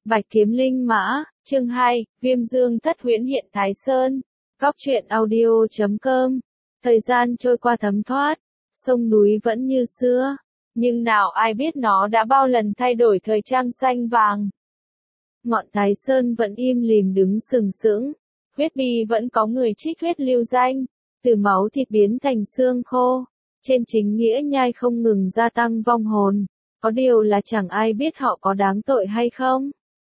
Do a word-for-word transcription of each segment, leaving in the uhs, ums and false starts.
Bạch Kiếm Linh Mã, chương hai, Viêm Dương Thất Huyễn hiện Thái Sơn. Góc truyện audio chấm com. Thời gian trôi qua thấm thoát, sông núi vẫn như xưa, nhưng nào ai biết nó đã bao lần thay đổi thời trang xanh vàng. Ngọn Thái Sơn vẫn im lìm đứng sừng sững, huyết bi vẫn có người trích huyết lưu danh, từ máu thịt biến thành xương khô, trên chính nghĩa nhai không ngừng gia tăng vong hồn, có điều là chẳng ai biết họ có đáng tội hay không.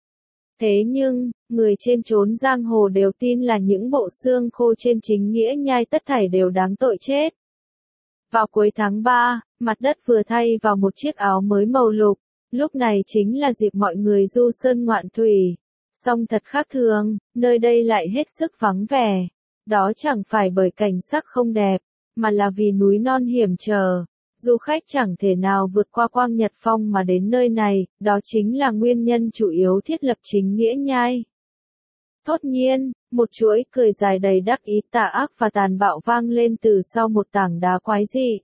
Thế nhưng, người trên chốn giang hồ đều tin là những bộ xương khô trên chính nghĩa nhai tất thảy đều đáng tội chết. Vào cuối tháng ba, mặt đất vừa thay vào một chiếc áo mới màu lục, lúc này chính là dịp mọi người du sơn ngoạn thủy. Song thật khác thường, nơi đây lại hết sức vắng vẻ. Đó chẳng phải bởi cảnh sắc không đẹp, mà là vì núi non hiểm trở. Du khách chẳng thể nào vượt qua Quang Nhật Phong mà đến nơi này, đó chính là nguyên nhân chủ yếu thiết lập chính nghĩa nhai. Thốt nhiên, một chuỗi cười dài đầy đắc ý tà ác và tàn bạo vang lên từ sau một tảng đá quái dị.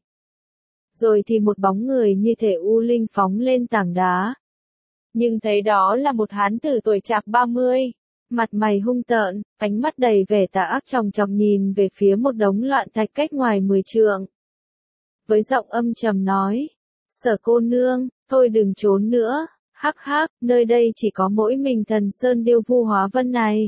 Rồi thì một bóng người như thể u linh phóng lên tảng đá. Nhưng thấy đó là một hán tử tuổi trạc ba mươi, mặt mày hung tợn, ánh mắt đầy vẻ tà ác chòng chọc nhìn về phía một đống loạn thạch cách ngoài mười trượng. Với giọng âm trầm nói, Sở cô nương, thôi đừng trốn nữa, hắc hắc, nơi đây chỉ có mỗi mình thần Sơn Điêu Vu Hóa Vân này.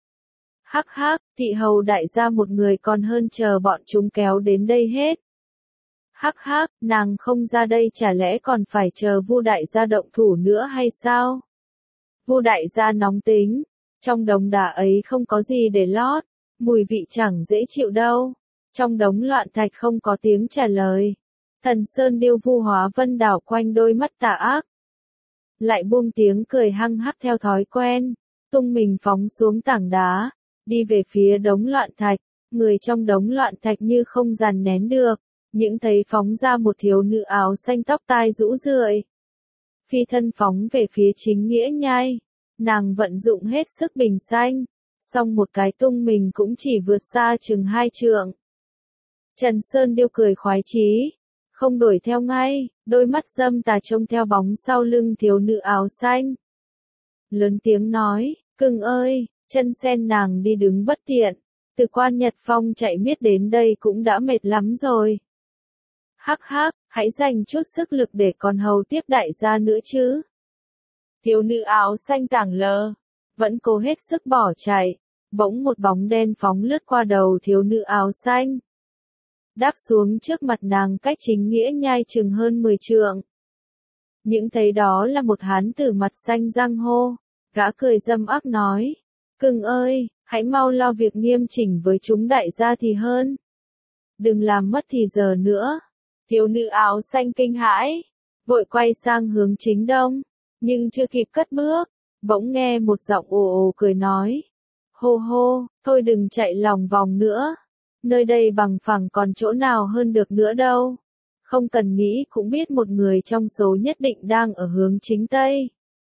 Hắc hắc, thị hầu đại gia một người còn hơn chờ bọn chúng kéo đến đây hết. Hắc hắc, nàng không ra đây chả lẽ còn phải chờ Vu đại gia động thủ nữa hay sao? Vu đại gia nóng tính, trong đống đá ấy không có gì để lót, mùi vị chẳng dễ chịu đâu. Trong đống loạn thạch không có tiếng trả lời. Thần Sơn Điêu Vu Hóa Vân đảo quanh đôi mắt tà ác. Lại buông tiếng cười hăng hắc theo thói quen, tung mình phóng xuống tảng đá, đi về phía đống loạn thạch. Người trong đống loạn thạch như không dàn nén được, những thấy phóng ra một thiếu nữ áo xanh tóc tai rũ rượi. Phi thân phóng về phía chính nghĩa nhai, nàng vận dụng hết sức bình xanh, song một cái tung mình cũng chỉ vượt xa chừng hai trượng. Trần Sơn Điêu cười khoái chí, không đuổi theo ngay, đôi mắt dâm tà trông theo bóng sau lưng thiếu nữ áo xanh. Lớn tiếng nói, cưng ơi, chân sen nàng đi đứng bất tiện, từ Quan Nhật Phong chạy miết đến đây cũng đã mệt lắm rồi. Hắc hắc, hãy dành chút sức lực để còn hầu tiếp đại gia nữa chứ. Thiếu nữ áo xanh tảng lờ, vẫn cố hết sức bỏ chạy, bỗng một bóng đen phóng lướt qua đầu thiếu nữ áo xanh. Đáp xuống trước mặt nàng cách chính nghĩa nhai chừng hơn mười trượng. Những thấy đó là một hán tử mặt xanh giang hô, gã cười dâm ác nói, cưng ơi, hãy mau lo việc nghiêm chỉnh với chúng đại gia thì hơn. Đừng làm mất thì giờ nữa. Thiếu nữ áo xanh kinh hãi, vội quay sang hướng chính đông, nhưng chưa kịp cất bước, bỗng nghe một giọng ồ ồ cười nói, hô hô, thôi đừng chạy lòng vòng nữa. Nơi đây bằng phẳng còn chỗ nào hơn được nữa đâu. Không cần nghĩ cũng biết một người trong số nhất định đang ở hướng chính tây.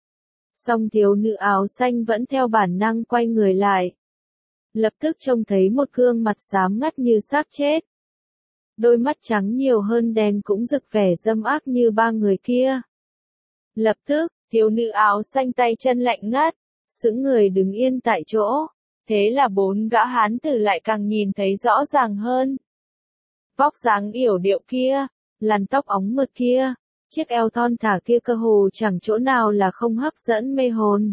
Song thiếu nữ áo xanh vẫn theo bản năng quay người lại. Lập tức trông thấy một gương mặt xám ngắt như xác chết. Đôi mắt trắng nhiều hơn đen cũng rực vẻ dâm ác như ba người kia. Lập tức, thiếu nữ áo xanh tay chân lạnh ngắt, sững người đứng yên tại chỗ. Thế là bốn gã hán tử lại càng nhìn thấy rõ ràng hơn. Vóc dáng yểu điệu kia, làn tóc óng mượt kia, chiếc eo thon thả kia cơ hồ chẳng chỗ nào là không hấp dẫn mê hồn.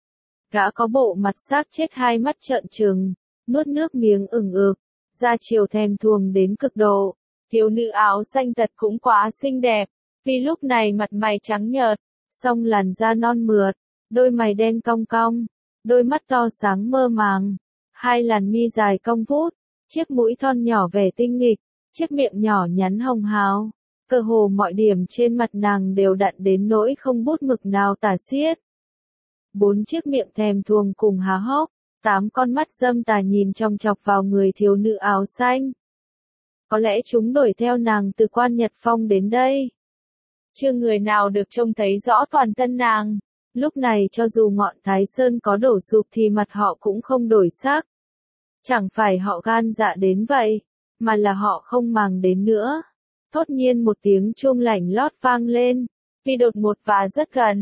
Gã có bộ mặt xác chết hai mắt trợn trừng, nuốt nước miếng ửng ực, da chiều thèm thuồng đến cực độ. Thiếu nữ áo xanh thật cũng quá xinh đẹp, vì lúc này mặt mày trắng nhợt, song làn da non mượt, đôi mày đen cong cong. Đôi mắt to sáng mơ màng, hai làn mi dài cong vút, chiếc mũi thon nhỏ vẻ tinh nghịch, chiếc miệng nhỏ nhắn hồng hào, cơ hồ mọi điểm trên mặt nàng đều đặn đến nỗi không bút mực nào tả xiết. Bốn chiếc miệng thèm thuồng cùng há hốc, tám con mắt dâm tà nhìn chòng chọc vào người thiếu nữ áo xanh. Có lẽ chúng đuổi theo nàng từ Quan Nhật Phong đến đây. Chưa người nào được trông thấy rõ toàn thân nàng. Lúc này cho dù ngọn Thái Sơn có đổ sụp thì mặt họ cũng không đổi sắc. Chẳng phải họ gan dạ đến vậy, mà là họ không màng đến nữa. Thốt nhiên một tiếng chuông lảnh lót vang lên, vì đột ngột và rất gần.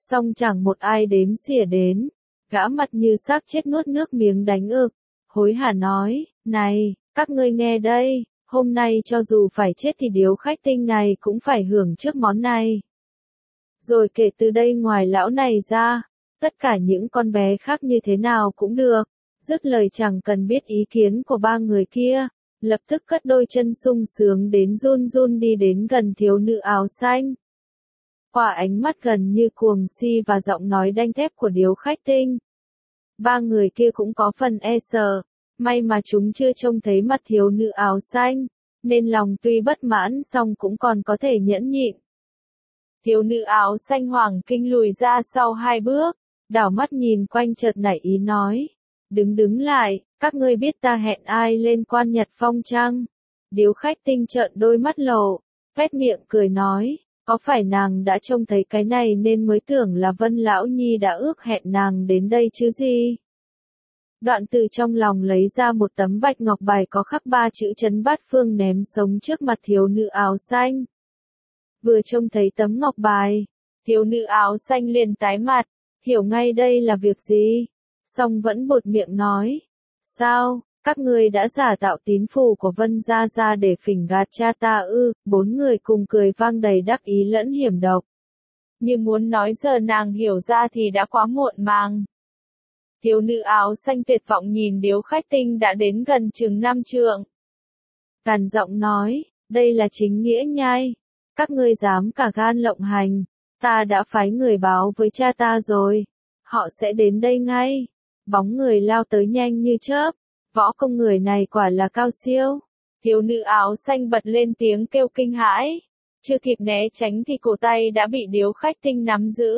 Xong chẳng một ai đếm xỉa đến, gã mặt như xác chết nuốt nước miếng đánh ực, hối hả nói, này, các ngươi nghe đây, hôm nay cho dù phải chết thì điếu khách tinh này cũng phải hưởng trước món này. Rồi kể từ đây ngoài lão này ra, tất cả những con bé khác như thế nào cũng được, dứt lời chẳng cần biết ý kiến của ba người kia, lập tức cất đôi chân sung sướng đến run run đi đến gần thiếu nữ áo xanh. Qua ánh mắt gần như cuồng si và giọng nói đanh thép của điếu khách tinh, ba người kia cũng có phần e sợ, may mà chúng chưa trông thấy mặt thiếu nữ áo xanh, nên lòng tuy bất mãn song cũng còn có thể nhẫn nhịn. Thiếu nữ áo xanh hoàng kinh lùi ra sau hai bước, đảo mắt nhìn quanh chợt nảy ý nói, đứng đứng lại, các ngươi biết ta hẹn ai lên quan nhật phong chăng? Điếu khách tinh trợn đôi mắt lộ, phét miệng cười nói, có phải nàng đã trông thấy cái này nên mới tưởng là Vân Lão Nhi đã ước hẹn nàng đến đây chứ gì? Đoạn từ trong lòng lấy ra một tấm bạch ngọc bài có khắc ba chữ Trấn Bát Phương ném sống trước mặt thiếu nữ áo xanh. Vừa trông thấy tấm ngọc bài, thiếu nữ áo xanh liền tái mặt, hiểu ngay đây là việc gì, song vẫn buột miệng nói, sao, các ngươi đã giả tạo tín phù của Vân Gia Gia để phỉnh gạt cha ta ư? Bốn người cùng cười vang đầy đắc ý lẫn hiểm độc. Như muốn nói giờ nàng hiểu ra thì đã quá muộn màng. Thiếu nữ áo xanh tuyệt vọng nhìn điếu khách tinh đã đến gần chừng năm trượng. Càn giọng nói, đây là chính nghĩa nhai. Các ngươi dám cả gan lộng hành, ta đã phái người báo với cha ta rồi. Họ sẽ đến đây ngay. Bóng người lao tới nhanh như chớp. Võ công người này quả là cao siêu. Thiếu nữ áo xanh bật lên tiếng kêu kinh hãi. Chưa kịp né tránh thì cổ tay đã bị điếu khách tinh nắm giữ.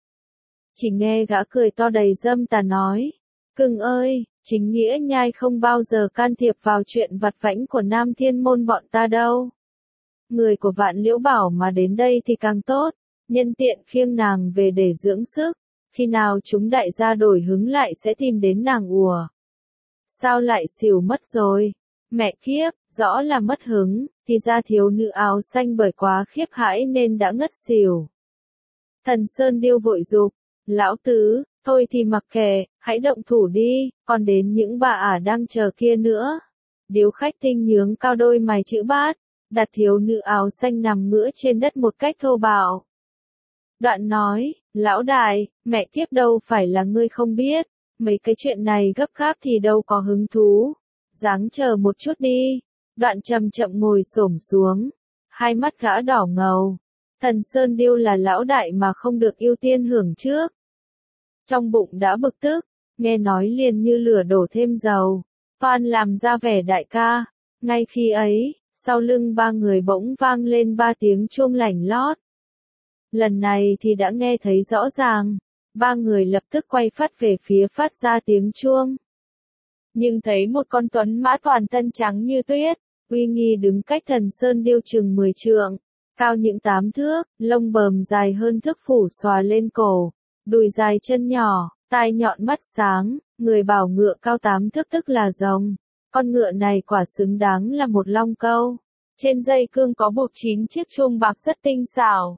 Chỉ nghe gã cười to đầy dâm tà nói. Cưng ơi, chính nghĩa nhai không bao giờ can thiệp vào chuyện vặt vãnh của Nam Thiên Môn bọn ta đâu. Người của Vạn Liễu Bảo mà đến đây thì càng tốt, nhân tiện khiêng nàng về để dưỡng sức. Khi nào chúng đại gia đổi hứng lại sẽ tìm đến nàng ùa. Sao lại xỉu mất rồi? Mẹ kiếp, rõ là mất hứng, thì ra thiếu nữ áo xanh bởi quá khiếp hãi nên đã ngất xỉu. Thần Sơn Điêu vội dục, lão tứ, thôi thì mặc kệ, hãy động thủ đi, còn đến những bà ả đang chờ kia nữa. Điếu khách tinh nhướng cao đôi mày chữ bát, đặt thiếu nữ áo xanh nằm ngửa trên đất một cách thô bạo. Đoạn nói, lão đại, mẹ kiếp đâu phải là ngươi không biết. Mấy cái chuyện này gấp gáp thì đâu có hứng thú. Ráng chờ một chút đi. Đoạn chậm chậm ngồi xổm xuống. Hai mắt gã đỏ ngầu. Thần Sơn Điêu là lão đại mà không được ưu tiên hưởng trước. Trong bụng đã bực tức. Nghe nói liền như lửa đổ thêm dầu. Toan làm ra vẻ đại ca. Ngay khi ấy, sau lưng ba người bỗng vang lên ba tiếng chuông lảnh lót. Lần này thì đã nghe thấy rõ ràng. Ba người lập tức quay phát về phía phát ra tiếng chuông. Nhưng thấy một con tuấn mã toàn thân trắng như tuyết, uy nghi đứng cách Thần Sơn Điêu chừng mười trượng, cao những tám thước, lông bờm dài hơn thước phủ xòa lên cổ, đùi dài chân nhỏ, tai nhọn mắt sáng, người bảo ngựa cao tám thước tức là rồng. Con ngựa này quả xứng đáng là một long câu. Trên dây cương có buộc chín chiếc chuông bạc rất tinh xảo.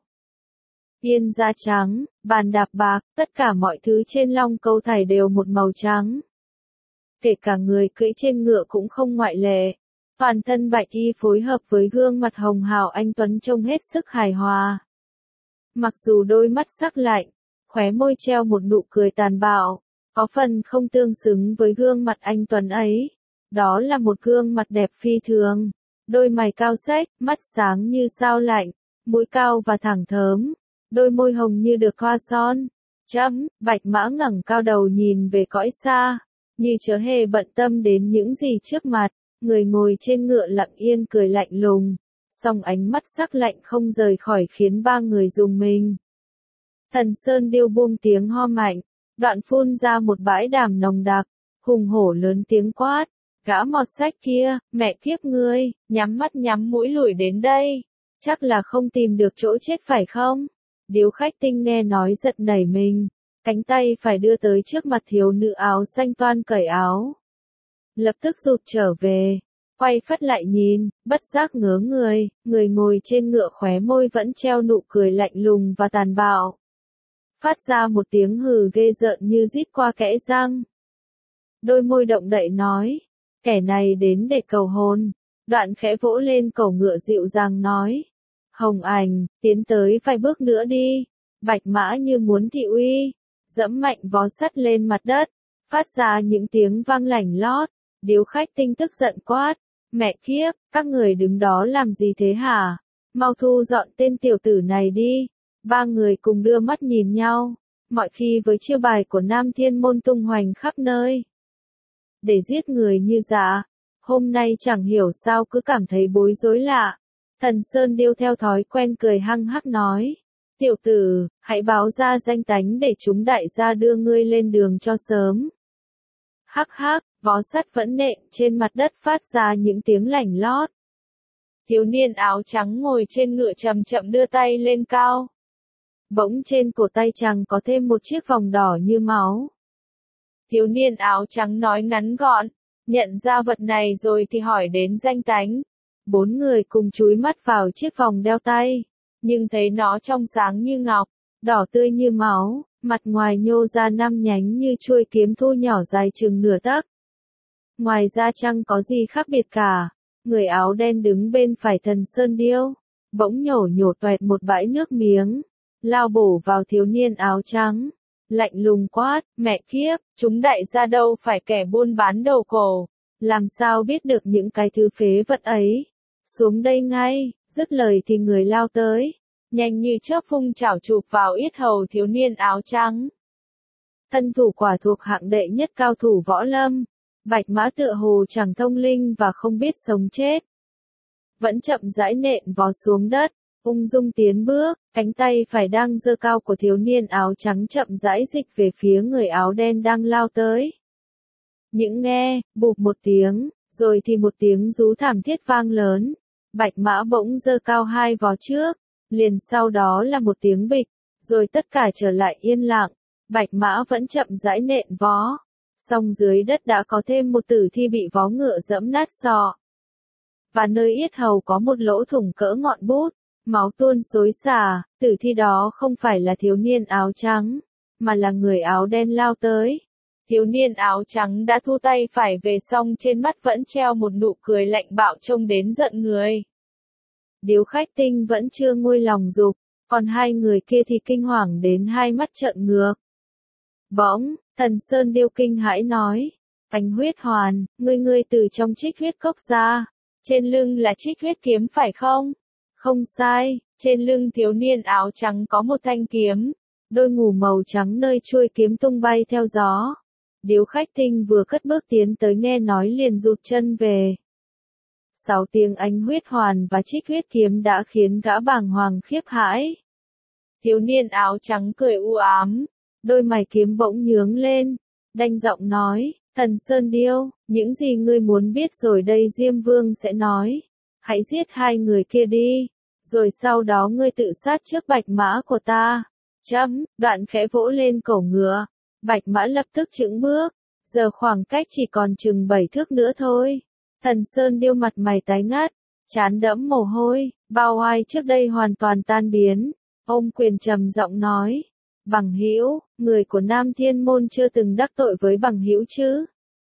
Yên da trắng, bàn đạp bạc, tất cả mọi thứ trên long câu thảy đều một màu trắng. Kể cả người cưỡi trên ngựa cũng không ngoại lệ. Toàn thân bạch y phối hợp với gương mặt hồng hào anh tuấn trông hết sức hài hòa. Mặc dù đôi mắt sắc lạnh, khóe môi treo một nụ cười tàn bạo, có phần không tương xứng với gương mặt anh tuấn ấy. Đó là một gương mặt đẹp phi thường, đôi mày cao xếch, mắt sáng như sao lạnh, mũi cao và thẳng thớm. Đôi môi hồng như được thoa son. Chấm, bạch mã ngẩng cao đầu nhìn về cõi xa, như chớ hề bận tâm đến những gì trước mặt. Người ngồi trên ngựa lặng yên cười lạnh lùng, song ánh mắt sắc lạnh không rời khỏi khiến ba người rùng mình. Thần Sơn Điêu buông tiếng ho mạnh, đoạn phun ra một bãi đàm nồng đặc, hùng hổ lớn tiếng quát, gã mọt sách kia, mẹ kiếp ngươi, nhắm mắt nhắm mũi lủi đến đây, chắc là không tìm được chỗ chết phải không? Điếu khách tinh nghe nói giật nảy mình, cánh tay phải đưa tới trước mặt thiếu nữ áo xanh toan cởi áo. Lập tức rụt trở về, quay phắt lại nhìn, bất giác ngớ người, người ngồi trên ngựa khóe môi vẫn treo nụ cười lạnh lùng và tàn bạo. phát ra một tiếng hừ ghê rợn như rít qua kẽ răng. Đôi môi động đậy nói, kẻ này đến để cầu hôn, đoạn khẽ vỗ lên cổ ngựa dịu dàng nói. Hồng Ảnh, tiến tới vài bước nữa đi, Bạch Mã như muốn thị uy, dẫm mạnh vó sắt lên mặt đất, phát ra những tiếng vang lảnh lót, điếu khách tinh tức giận quát, mẹ kiếp, các người đứng đó làm gì thế hả, mau thu dọn tên tiểu tử này đi, ba người cùng đưa mắt nhìn nhau, mọi khi với chiêu bài của Nam Thiên Môn tung hoành khắp nơi. Để giết người như dạ, hôm nay chẳng hiểu sao cứ cảm thấy bối rối lạ. Thần Sơn Điêu theo thói quen cười hăng hắc nói, tiểu tử, hãy báo ra danh tánh để chúng đại gia đưa ngươi lên đường cho sớm. Hắc hắc, vó sắt vẫn nện trên mặt đất phát ra những tiếng lảnh lót. Thiếu niên áo trắng ngồi trên ngựa chậm chậm đưa tay lên cao. Bỗng trên cổ tay chàng có thêm một chiếc vòng đỏ như máu. Thiếu niên áo trắng nói ngắn gọn, nhận ra vật này rồi thì hỏi đến danh tánh. Bốn người cùng chúi mắt vào chiếc vòng đeo tay, nhưng thấy nó trong sáng như ngọc, đỏ tươi như máu, mặt ngoài nhô ra năm nhánh như chuôi kiếm thu nhỏ dài chừng nửa tấc. Ngoài ra chẳng có gì khác biệt cả, người áo đen đứng bên phải Thần Sơn Điêu, bỗng nhổ nhổ toẹt một bãi nước miếng, lao bổ vào thiếu niên áo trắng, lạnh lùng quát, mẹ kiếp, chúng đại gia đâu phải kẻ buôn bán đầu cổ, làm sao biết được những cái thứ phế vật ấy. Xuống đây ngay, dứt lời thì người lao tới, nhanh như chớp phung chảo chụp vào yết hầu thiếu niên áo trắng. Thân thủ quả thuộc hạng đệ nhất cao thủ võ lâm, Bạch Mã tựa hồ chẳng thông linh và không biết sống chết. Vẫn chậm rãi nện vó xuống đất, ung dung tiến bước, cánh tay phải đang giơ cao của thiếu niên áo trắng chậm rãi dịch về phía người áo đen đang lao tới. Những nghe, bụp một tiếng, rồi thì một tiếng rú thảm thiết vang lớn. Bạch Mã bỗng giơ cao hai vó trước, liền sau đó là một tiếng bịch, rồi tất cả trở lại yên lặng. Bạch Mã vẫn chậm rãi nện vó, song dưới đất đã có thêm một tử thi bị vó ngựa dẫm nát sọ. Và nơi yết hầu có một lỗ thủng cỡ ngọn bút, máu tuôn xối xả, tử thi đó không phải là thiếu niên áo trắng, mà là người áo đen lao tới. Thiếu niên áo trắng đã thu tay phải về song trên mắt vẫn treo một nụ cười lạnh bạo trông đến giận người. Điếu khách tinh vẫn chưa nguôi lòng dục, còn hai người kia thì kinh hoàng đến hai mắt trợn ngược. Bỗng, Thần Sơn Điêu kinh hãi nói, Ánh Huyết Hoàn, ngươi ngươi từ trong Trích Huyết Cốc ra, trên lưng là Trích Huyết kiếm phải không? Không sai, trên lưng thiếu niên áo trắng có một thanh kiếm, đôi ngù màu trắng nơi chuôi kiếm tung bay theo gió. Điếu khách tinh vừa cất bước tiến tới nghe nói liền rụt chân về. Sáu tiếng Ánh Huyết Hoàn và Trích Huyết kiếm đã khiến gã bàng hoàng khiếp hãi. Thiếu niên áo trắng cười u ám, đôi mày kiếm bỗng nhướng lên, đanh giọng nói, Thần Sơn Điêu, những gì ngươi muốn biết rồi đây Diêm Vương sẽ nói. Hãy giết hai người kia đi, rồi sau đó ngươi tự sát trước Bạch Mã của ta. Chấm, đoạn khẽ vỗ lên cổ ngựa. Bạch Mã lập tức chững bước, giờ khoảng cách chỉ còn chừng bảy thước nữa thôi. Thần Sơn Điêu mặt mày tái ngắt, trán đẫm mồ hôi, bao oai trước đây hoàn toàn tan biến. Ôm quyền trầm giọng nói, Bằng Hữu, người của Nam Thiên Môn chưa từng đắc tội với Bằng Hữu chứ?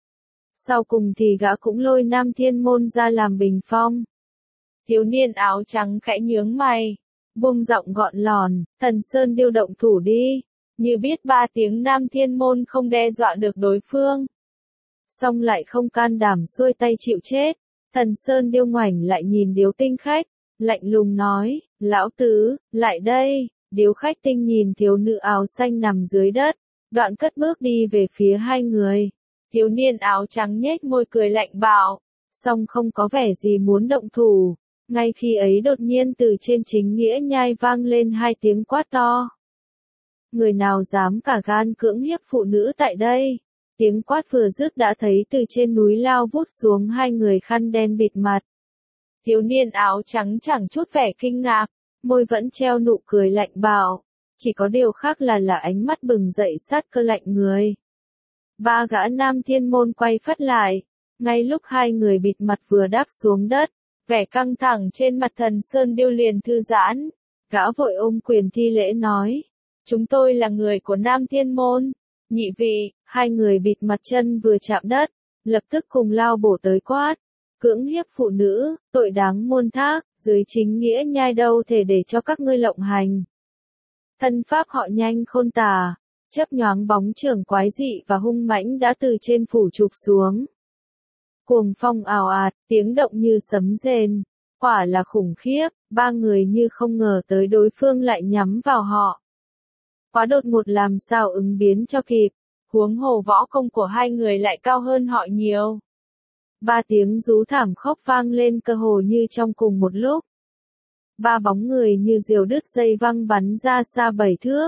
Sau cùng thì gã cũng lôi Nam Thiên Môn ra làm bình phong. Thiếu niên áo trắng khẽ nhướng mày, buông giọng gọn lòn, Thần Sơn Điêu động thủ đi. Như biết ba tiếng Nam Thiên Môn không đe dọa được đối phương, song lại không can đảm xuôi tay chịu chết. Thần Sơn Điêu ngoảnh lại nhìn Điếu Tinh Khách, lạnh lùng nói, lão tứ, lại đây. Điếu Khách Tinh nhìn thiếu nữ áo xanh nằm dưới đất, đoạn cất bước đi về phía hai người. Thiếu niên áo trắng nhếch môi cười lạnh bạo, song không có vẻ gì muốn động thủ. Ngay khi ấy đột nhiên từ trên chính nghĩa nhai vang lên hai tiếng quát to. Người nào dám cả gan cưỡng hiếp phụ nữ tại đây? Tiếng quát vừa dứt đã thấy từ trên núi lao vút xuống hai người khăn đen bịt mặt. Thiếu niên áo trắng chẳng chút vẻ kinh ngạc, môi vẫn treo nụ cười lạnh bạo, chỉ có điều khác là là ánh mắt bừng dậy sát cơ lạnh người. Ba gã Nam Thiên Môn quay phắt lại, ngay lúc hai người bịt mặt vừa đáp xuống đất, vẻ căng thẳng trên mặt Thần Sơn Điêu liền thư giãn, gã vội ôm quyền thi lễ nói. Chúng tôi là người của Nam Thiên Môn. Nhị vị, hai người bịt mặt chân vừa chạm đất, lập tức cùng lao bổ tới quát. Cưỡng hiếp phụ nữ, tội đáng muôn thác, dưới chính nghĩa nhai đâu thể để cho các ngươi lộng hành. Thân pháp họ nhanh khôn tả, chớp nhoáng bóng chưởng quái dị và hung mãnh đã từ trên phủ trục xuống. Cuồng phong ào ạt, tiếng động như sấm rền, quả là khủng khiếp, ba người như không ngờ tới đối phương lại nhắm vào họ. Quá đột ngột làm sao ứng biến cho kịp, huống hồ võ công của hai người lại cao hơn họ nhiều. Ba tiếng rú thảm khốc vang lên cơ hồ như trong cùng một lúc. Ba bóng người như diều đứt dây văng bắn ra xa bảy thước.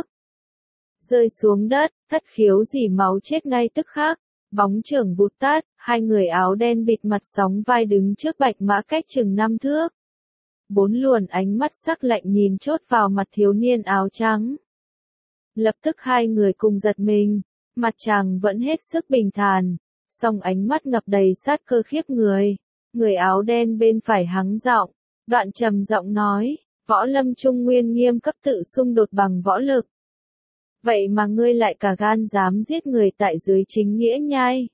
Rơi xuống đất, thất khiếu dỉ máu chết ngay tức khắc, bóng chưởng vụt tắt, hai người áo đen bịt mặt sóng vai đứng trước bạch mã cách chừng năm thước. Bốn luồn ánh mắt sắc lạnh nhìn chốt vào mặt thiếu niên áo trắng. Lập tức hai người cùng giật mình, mặt chàng vẫn hết sức bình thản, song ánh mắt ngập đầy sát cơ khiếp người. Người áo đen bên phải hắng giọng, đoạn trầm giọng nói, võ lâm trung nguyên nghiêm cấp tự xung đột bằng võ lực. Vậy mà ngươi lại cả gan dám giết người tại dưới chính nghĩa nhai.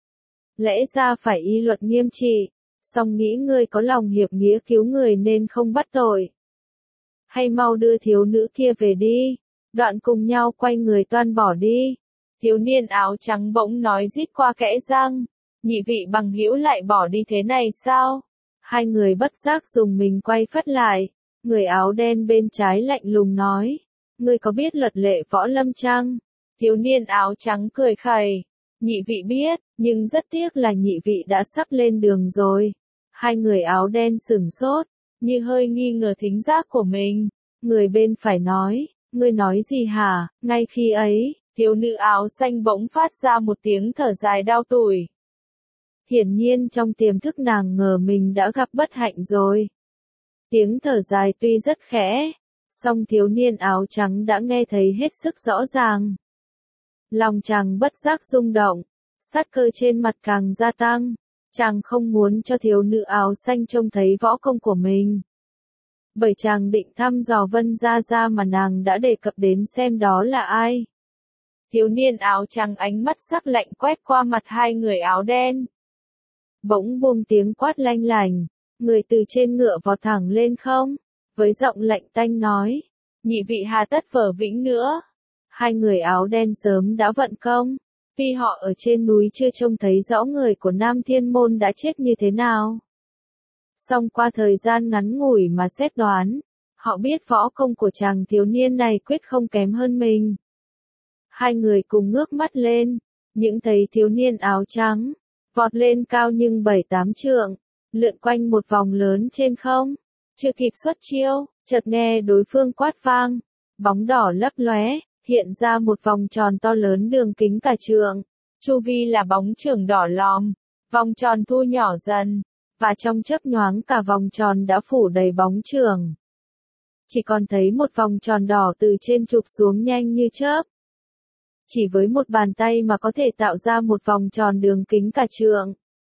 Lẽ ra phải y luật nghiêm trị, song nghĩ ngươi có lòng hiệp nghĩa cứu người nên không bắt tội. Hay mau đưa thiếu nữ kia về đi, đoạn cùng nhau quay người toan bỏ đi. Thiếu niên áo trắng bỗng nói rít qua kẽ răng, nhị vị bằng hữu lại bỏ đi thế này sao? Hai người bất giác dùng mình quay phắt lại, người áo đen bên trái lạnh lùng nói, ngươi có biết luật lệ võ lâm chăng? Thiếu niên áo trắng cười khẩy, nhị vị biết, nhưng rất tiếc là nhị vị đã sắp lên đường rồi. Hai người áo đen sửng sốt, như hơi nghi ngờ thính giác của mình. Người bên phải nói, ngươi nói gì hả? Ngay khi ấy, thiếu nữ áo xanh bỗng phát ra một tiếng thở dài đau tủi. Hiển nhiên trong tiềm thức nàng ngờ mình đã gặp bất hạnh rồi. Tiếng thở dài tuy rất khẽ, song thiếu niên áo trắng đã nghe thấy hết sức rõ ràng. Lòng chàng bất giác rung động, sát cơ trên mặt càng gia tăng, chàng không muốn cho thiếu nữ áo xanh trông thấy võ công của mình. Bởi chàng định thăm dò Vân Gia Gia mà nàng đã đề cập đến xem đó là ai. Thiếu niên áo trắng ánh mắt sắc lạnh quét qua mặt hai người áo đen. Bỗng buông tiếng quát lanh lành, người từ trên ngựa vọt thẳng lên không, với giọng lạnh tanh nói, nhị vị hà tất vở vĩnh nữa. Hai người áo đen sớm đã vận công, tuy họ ở trên núi chưa trông thấy rõ người của Nam Thiên Môn đã chết như thế nào. Song qua thời gian ngắn ngủi mà xét đoán, họ biết võ công của chàng thiếu niên này quyết không kém hơn mình. Hai người cùng ngước mắt lên, những thấy thiếu niên áo trắng, vọt lên cao nhưng bảy tám trượng, lượn quanh một vòng lớn trên không, chưa kịp xuất chiêu, chợt nghe đối phương quát vang, bóng đỏ lấp lóe, hiện ra một vòng tròn to lớn đường kính cả trượng, chu vi là bóng chưởng đỏ lòm, vòng tròn thu nhỏ dần, và trong chớp nhoáng cả vòng tròn đã phủ đầy bóng chưởng. Chỉ còn thấy một vòng tròn đỏ từ trên trục xuống nhanh như chớp. Chỉ với một bàn tay mà có thể tạo ra một vòng tròn đường kính cả trượng.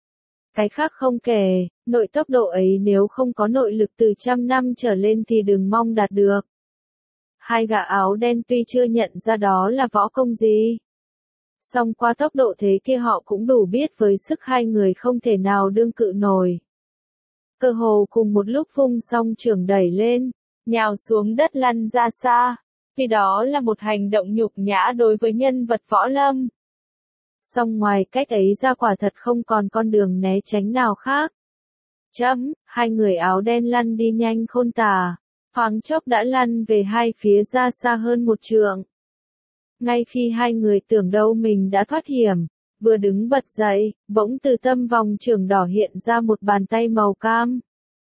Cái khác không kể, nội tốc độ ấy nếu không có nội lực từ trăm năm trở lên thì đừng mong đạt được. Hai gã áo đen tuy chưa nhận ra đó là võ công gì, song qua tốc độ thế kia họ cũng đủ biết với sức hai người không thể nào đương cự nổi. Cơ hồ cùng một lúc vung song chưởng đẩy lên, nhào xuống đất lăn ra xa, vì đó là một hành động nhục nhã đối với nhân vật võ lâm. Song ngoài cách ấy ra quả thật không còn con đường né tránh nào khác. Chấm, hai người áo đen lăn đi nhanh khôn tả, thoáng chốc đã lăn về hai phía ra xa hơn một trượng. Ngay khi hai người tưởng đâu mình đã thoát hiểm, vừa đứng bật dậy, bỗng từ tâm vòng chưởng đỏ hiện ra một bàn tay màu cam.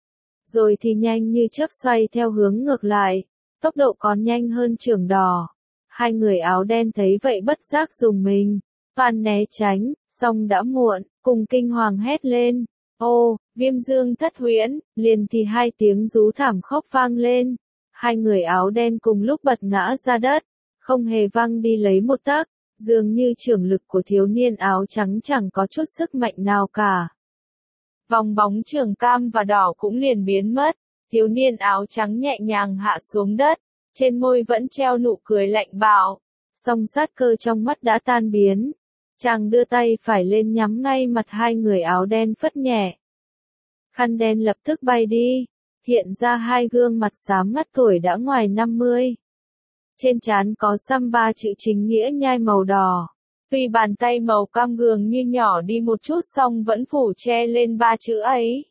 Rồi thì nhanh như chớp xoay theo hướng ngược lại, tốc độ còn nhanh hơn chưởng đỏ. Hai người áo đen thấy vậy bất giác dùng mình, toàn né tránh, song đã muộn, cùng kinh hoàng hét lên. Ô, Viêm Dương thất huyễn, liền thì hai tiếng rú thảm khốc vang lên. Hai người áo đen cùng lúc bật ngã ra đất, không hề văng đi lấy một tấc, dường như chưởng lực của thiếu niên áo trắng chẳng có chút sức mạnh nào cả. Vòng bóng chưởng cam và đỏ cũng liền biến mất, thiếu niên áo trắng nhẹ nhàng hạ xuống đất, trên môi vẫn treo nụ cười lạnh bạo, song sát cơ trong mắt đã tan biến. Chàng đưa tay phải lên nhắm ngay mặt hai người áo đen phất nhẹ. Khăn đen lập tức bay đi, hiện ra hai gương mặt xám ngắt tuổi đã ngoài năm mươi. Trên trán có xăm ba chữ chính nghĩa nhai màu đỏ. Tuy bàn tay màu cam gường như nhỏ đi một chút song vẫn phủ che lên ba chữ ấy.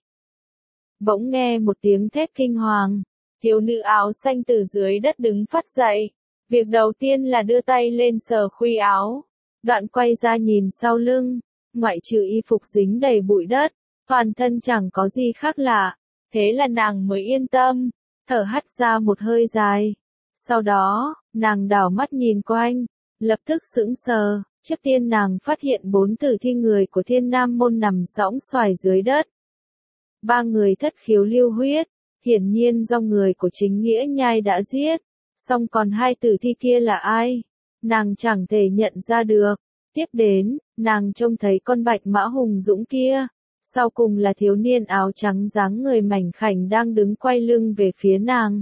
Bỗng nghe một tiếng thét kinh hoàng, thiếu nữ áo xanh từ dưới đất đứng phắt dậy. Việc đầu tiên là đưa tay lên sờ khuy áo, đoạn quay ra nhìn sau lưng, ngoại trừ y phục dính đầy bụi đất, toàn thân chẳng có gì khác lạ. Thế là nàng mới yên tâm, thở hắt ra một hơi dài. Sau đó, nàng đảo mắt nhìn quanh, lập tức sững sờ. Trước tiên nàng phát hiện bốn tử thi người của Thiên Nam môn nằm sõng xoài dưới đất. Ba người thất khiếu lưu huyết, hiển nhiên do người của chính nghĩa nhai đã giết. Song còn hai tử thi kia là ai? Nàng chẳng thể nhận ra được. Tiếp đến, nàng trông thấy con bạch mã hùng dũng kia. Sau cùng là thiếu niên áo trắng dáng người mảnh khảnh đang đứng quay lưng về phía nàng.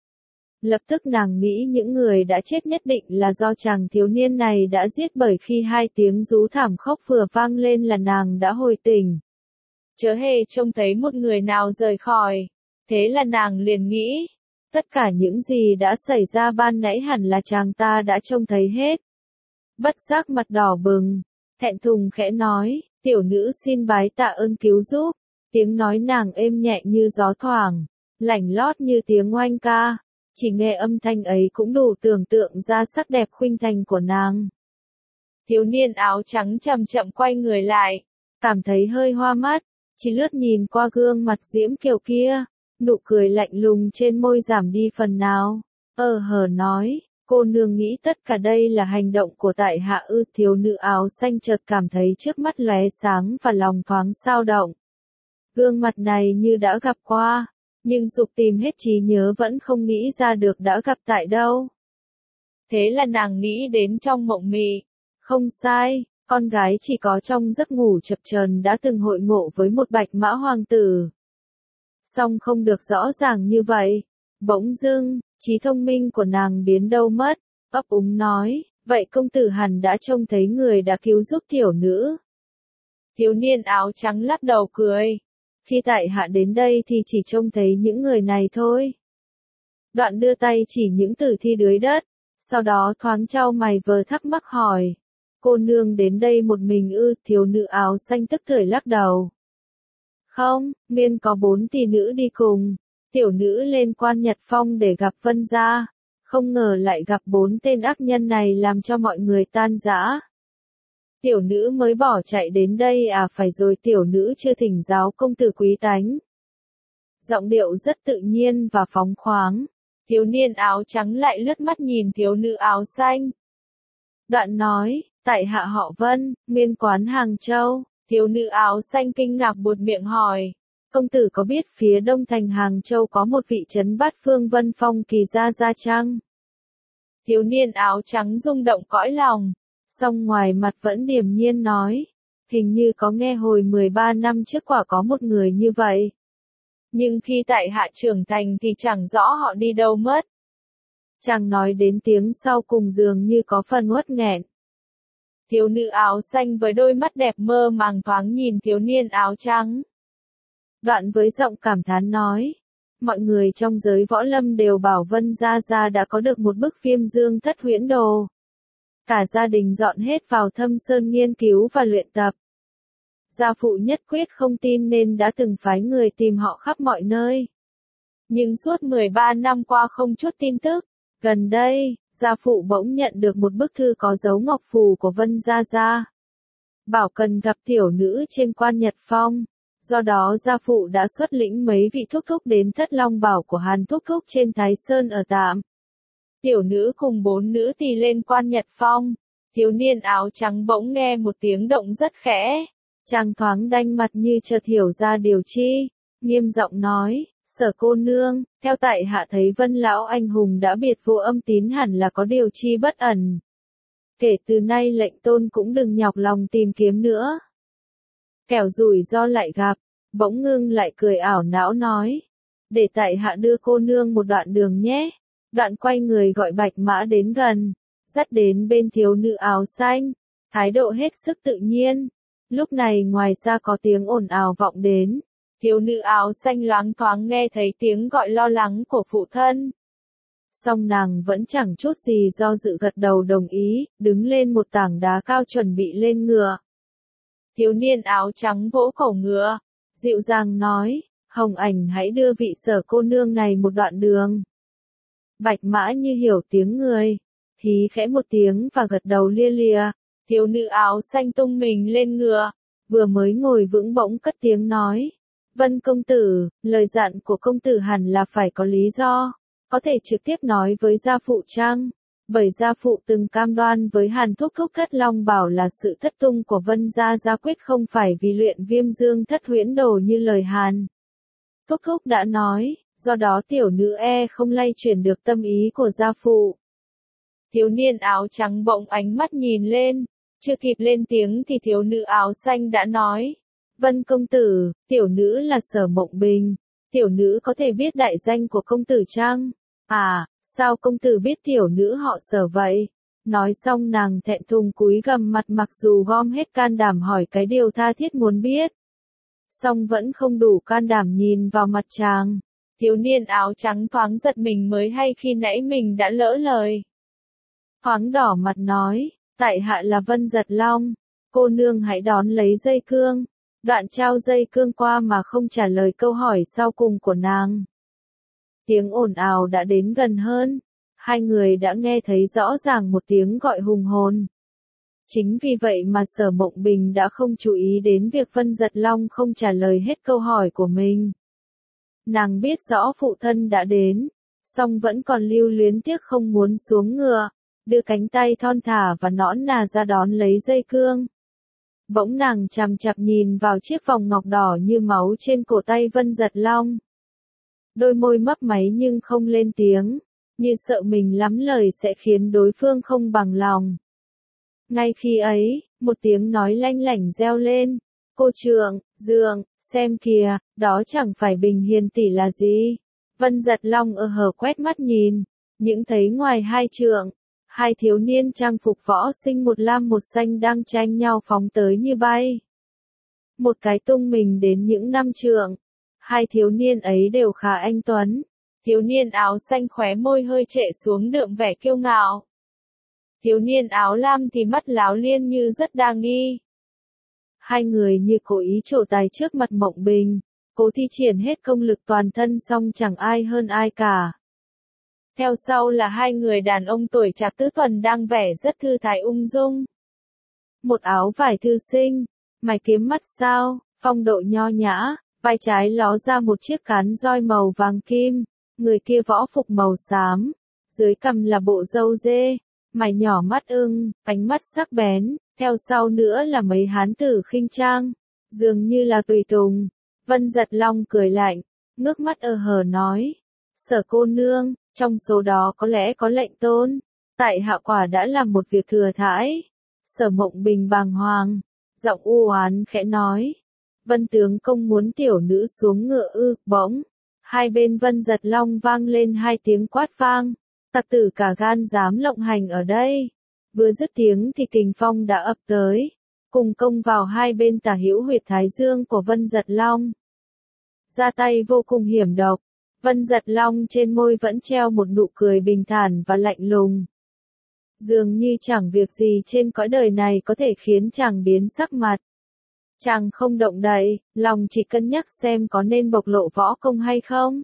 Lập tức nàng nghĩ những người đã chết nhất định là do chàng thiếu niên này đã giết, bởi khi hai tiếng rú thảm khốc vừa vang lên là nàng đã hồi tỉnh. Chớ hề trông thấy một người nào rời khỏi. Thế là nàng liền nghĩ, tất cả những gì đã xảy ra ban nãy hẳn là chàng ta đã trông thấy hết. Bất giác mặt đỏ bừng, thẹn thùng khẽ nói, tiểu nữ xin bái tạ ơn cứu giúp. Tiếng nói nàng êm nhẹ như gió thoảng, lảnh lót như tiếng oanh ca. Chỉ nghe âm thanh ấy cũng đủ tưởng tượng ra sắc đẹp khuynh thành của nàng. Thiếu niên áo trắng chậm chậm quay người lại, cảm thấy hơi hoa mắt, chỉ lướt nhìn qua gương mặt diễm kiều kia, nụ cười lạnh lùng trên môi giảm đi phần nào. Ờ hờ nói, cô nương nghĩ tất cả đây là hành động của tại hạ ư? Thiếu nữ áo xanh chợt cảm thấy trước mắt lóe sáng và lòng thoáng xao động. Gương mặt này như đã gặp qua. Nhưng dục tìm hết trí nhớ vẫn không nghĩ ra được đã gặp tại đâu. Thế là nàng nghĩ đến trong mộng mị. Không sai, con gái chỉ có trong giấc ngủ chập chờn đã từng hội ngộ với một bạch mã hoàng tử. Song không được rõ ràng như vậy. Bỗng dưng, trí thông minh của nàng biến đâu mất, ấp úng nói, vậy công tử hẳn đã trông thấy người đã cứu giúp tiểu nữ. Thiếu niên áo trắng lắc đầu cười. Khi tại hạ đến đây thì chỉ trông thấy những người này thôi. Đoạn đưa tay chỉ những tử thi dưới đất, sau đó thoáng chau mày vờ thắc mắc hỏi. Cô nương đến đây một mình ư? Thiếu nữ áo xanh tức thời lắc đầu. Không, nguyên có bốn tỷ nữ đi cùng. Tiểu nữ lên Quan Nhật Phong để gặp Vân gia. Không ngờ lại gặp bốn tên ác nhân này làm cho mọi người tan rã. Tiểu nữ mới bỏ chạy đến đây à? Phải rồi, tiểu nữ chưa thỉnh giáo công tử quý tánh. Giọng điệu rất tự nhiên và phóng khoáng. Thiếu niên áo trắng lại lướt mắt nhìn thiếu nữ áo xanh. Đoạn nói, tại hạ họ Vân, nguyên quán Hàng Châu. Thiếu nữ áo xanh kinh ngạc buột miệng hỏi, công tử có biết phía đông thành Hàng Châu có một vị trấn Bát Phương Vân Phong kỳ gia gia chăng? Thiếu niên áo trắng rung động cõi lòng. Song ngoài mặt vẫn điềm nhiên nói, hình như có nghe hồi mười ba năm trước quả có một người như vậy. Nhưng khi tại hạ trưởng thành thì chẳng rõ họ đi đâu mất. Chàng nói đến tiếng sau cùng dường như có phần uất nghẹn. Thiếu nữ áo xanh với đôi mắt đẹp mơ màng thoáng nhìn thiếu niên áo trắng. Đoạn với giọng cảm thán nói, mọi người trong giới võ lâm đều bảo Vân gia gia đã có được một bức Viêm Dương Thất Huyễn Đồ. Cả gia đình dọn hết vào Thâm Sơn nghiên cứu và luyện tập. Gia phụ nhất quyết không tin nên đã từng phái người tìm họ khắp mọi nơi. Nhưng suốt mười ba năm qua không chút tin tức. Gần đây, gia phụ bỗng nhận được một bức thư có dấu ngọc phù của Vân gia gia. Bảo cần gặp tiểu nữ trên Quan Nhật Phong. Do đó gia phụ đã xuất lĩnh mấy vị thúc thúc đến Thất Long Bảo của Hàn thúc thúc trên Thái Sơn ở tạm. Tiểu nữ cùng bốn nữ tỳ lên Quan Nhật Phong. Thiếu niên áo trắng bỗng nghe một tiếng động rất khẽ. Chàng thoáng đanh mặt như chợt hiểu ra điều chi. Nghiêm giọng nói, Sở cô nương, theo tại hạ thấy Vân lão anh hùng đã biệt vô âm tín hẳn là có điều chi bất ẩn. Kể từ nay lệnh tôn cũng đừng nhọc lòng tìm kiếm nữa. Kẻo rủi ro lại gặp. Bỗng ngưng lại cười ảo não nói, để tại hạ đưa cô nương một đoạn đường nhé. Đoạn quay người gọi Bạch Mã đến gần, dắt đến bên thiếu nữ áo xanh, thái độ hết sức tự nhiên. Lúc này ngoài ra có tiếng ồn ào vọng đến, thiếu nữ áo xanh loáng thoáng nghe thấy tiếng gọi lo lắng của phụ thân. Song nàng vẫn chẳng chút gì do dự gật đầu đồng ý, đứng lên một tảng đá cao chuẩn bị lên ngựa. Thiếu niên áo trắng vỗ cổ ngựa, dịu dàng nói, Hồng Ảnh hãy đưa vị Sở cô nương này một đoạn đường. Bạch Mã như hiểu tiếng người, hí khẽ một tiếng và gật đầu lia lịa. Thiếu nữ áo xanh tung mình lên ngựa, vừa mới ngồi vững bỗng cất tiếng nói, Vân công tử, lời dặn của công tử hẳn là phải có lý do, có thể trực tiếp nói với gia phụ chăng? Bởi gia phụ từng cam đoan với Hàn Thúc Thúc Thất Long Bảo là sự thất tung của Vân gia gia quyết không phải vì luyện Viêm Dương Thất Huyễn Đồ như lời Hàn Thúc Thúc đã nói, do đó tiểu nữ e không lay chuyển được tâm ý của gia phụ. Thiếu niên áo trắng bỗng ánh mắt nhìn lên, chưa kịp lên tiếng thì thiếu nữ áo xanh đã nói, Vân công tử, tiểu nữ là Sở Mộng Bình, tiểu nữ có thể biết đại danh của công tử chăng? À, sao công tử biết tiểu nữ họ Sở vậy? Nói xong nàng thẹn thùng cúi gằm mặt mặc dù gom hết can đảm hỏi cái điều tha thiết muốn biết. Song vẫn không đủ can đảm nhìn vào mặt chàng. Thiếu niên áo trắng thoáng giật mình mới hay khi nãy mình đã lỡ lời. Thoáng đỏ mặt nói, tại hạ là Vân Giật Long, cô nương hãy đón lấy dây cương. Đoạn trao dây cương qua mà không trả lời câu hỏi sau cùng của nàng. Tiếng ồn ào đã đến gần hơn, hai người đã nghe thấy rõ ràng một tiếng gọi hùng hồn. Chính vì vậy mà Sở Mộng Bình đã không chú ý đến việc Vân Giật Long không trả lời hết câu hỏi của mình. Nàng biết rõ phụ thân đã đến, song vẫn còn lưu luyến tiếc không muốn xuống ngựa, đưa cánh tay thon thả và nõn nà ra đón lấy dây cương. Bỗng nàng chằm chằm nhìn vào chiếc vòng ngọc đỏ như máu trên cổ tay Vân Giật Long. Đôi môi mấp máy nhưng không lên tiếng, như sợ mình lắm lời sẽ khiến đối phương không bằng lòng. Ngay khi ấy, một tiếng nói lanh lảnh reo lên, cô trượng, dượng, xem kìa, đó chẳng phải Bình Hiền tỷ là gì. Vân Giật Long ơ hờ quét mắt nhìn, những thấy ngoài hai trượng, hai thiếu niên trang phục võ sinh một lam một xanh đang tranh nhau phóng tới như bay. Một cái tung mình đến những năm trượng, hai thiếu niên ấy đều khá anh tuấn, thiếu niên áo xanh khóe môi hơi trệ xuống đượm vẻ kiêu ngạo. Thiếu niên áo lam thì mắt láo liên như rất đa nghi. Hai người như cố ý trổ tài trước mặt Mộng Bình, cố thi triển hết công lực toàn thân song chẳng ai hơn ai cả. Theo sau là hai người đàn ông tuổi trạc tứ tuần đang vẻ rất thư thái ung dung. Một áo vải thư sinh, mày kiếm mắt sao, phong độ nho nhã, vai trái ló ra một chiếc cán roi màu vàng kim, người kia võ phục màu xám, dưới cằm là bộ râu dê, mày nhỏ mắt ưng, ánh mắt sắc bén, theo sau nữa là mấy hán tử khinh trang, dường như là tùy tùng. Vân Giật Long cười lạnh, ngước mắt ơ hờ nói, Sở cô nương, trong số đó có lẽ có lệnh tôn, tại hạ quả đã làm một việc thừa thãi. Sở Mộng Bình bàng hoàng, giọng u oán khẽ nói, Vân tướng công muốn tiểu nữ xuống ngựa ư? Bỗng, hai bên Vân Giật Long vang lên hai tiếng quát vang, tặc tử cả gan dám lộng hành ở đây. Vừa dứt tiếng thì kình phong đã ập tới, cùng công vào hai bên tả hữu huyệt thái dương của Vân Giật Long. Ra tay vô cùng hiểm độc, Vân Giật Long trên môi vẫn treo một nụ cười bình thản và lạnh lùng. Dường như chẳng việc gì trên cõi đời này có thể khiến chàng biến sắc mặt. Chàng không động đậy, lòng chỉ cân nhắc xem có nên bộc lộ võ công hay không.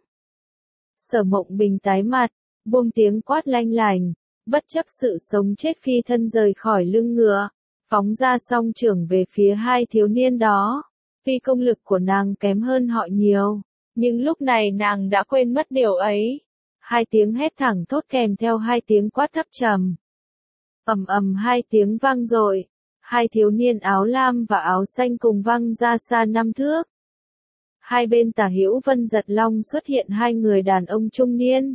Sở Mộng Bình tái mặt, buông tiếng quát lanh lành, bất chấp sự sống chết phi thân rời khỏi lưng ngựa, phóng ra song trưởng về phía hai thiếu niên đó. Tuy công lực của nàng kém hơn họ nhiều, nhưng lúc này nàng đã quên mất điều ấy. Hai tiếng hét thẳng thốt kèm theo hai tiếng quát thấp trầm. Ầm ầm hai tiếng vang dội, hai thiếu niên áo lam và áo xanh cùng văng ra xa năm thước. Hai bên tả hữu Vân Giật Long xuất hiện hai người đàn ông trung niên.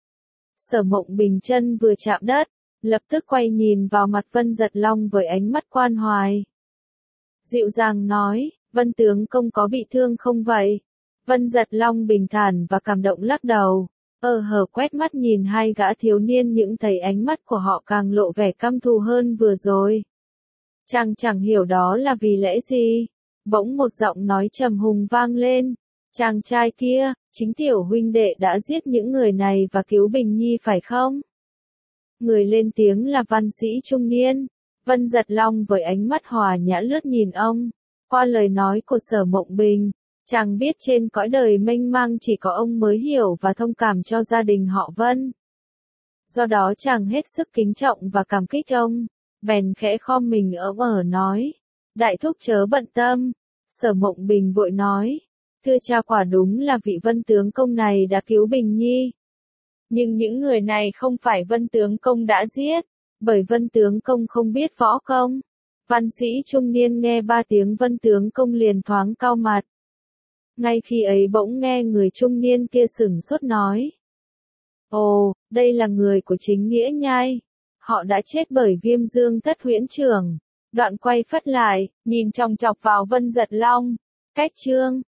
Sở Mộng Bình chân vừa chạm đất, lập tức quay nhìn vào mặt Vân Giật Long với ánh mắt quan hoài. Dịu dàng nói, Vân tướng công có bị thương không vậy? Vân Giật Long bình thản và cảm động lắc đầu. Ờ hờ quét mắt nhìn hai gã thiếu niên, những thấy ánh mắt của họ càng lộ vẻ căm thù hơn vừa rồi. Chàng chẳng hiểu đó là vì lẽ gì. Bỗng một giọng nói trầm hùng vang lên. Chàng trai kia, chính tiểu huynh đệ đã giết những người này và cứu Bình Nhi phải không? Người lên tiếng là văn sĩ trung niên. Vân Giật Long với ánh mắt hòa nhã lướt nhìn ông. Qua lời nói của Sở Mộng Bình, chàng biết trên cõi đời mênh mang chỉ có ông mới hiểu và thông cảm cho gia đình họ Vân. Do đó chàng hết sức kính trọng và cảm kích ông, bèn khẽ khom mình ỡm ở nói. Đại thúc chớ bận tâm. Sở Mộng Bình vội nói. Thưa cha, quả đúng là vị Vân tướng công này đã cứu Bình Nhi. Nhưng những người này không phải Vân tướng công đã giết, bởi Vân tướng công không biết võ công. Văn sĩ trung niên nghe ba tiếng Vân tướng công liền thoáng cau mặt. Ngay khi ấy bỗng nghe người trung niên kia sửng sốt nói. Ồ, đây là người của Chính Nghĩa Nhai. Họ đã chết bởi Viêm Dương Thất Huyễn Trưởng. Đoạn quay phất lại, nhìn chòng chọc vào Vân Giật Long. Cách chương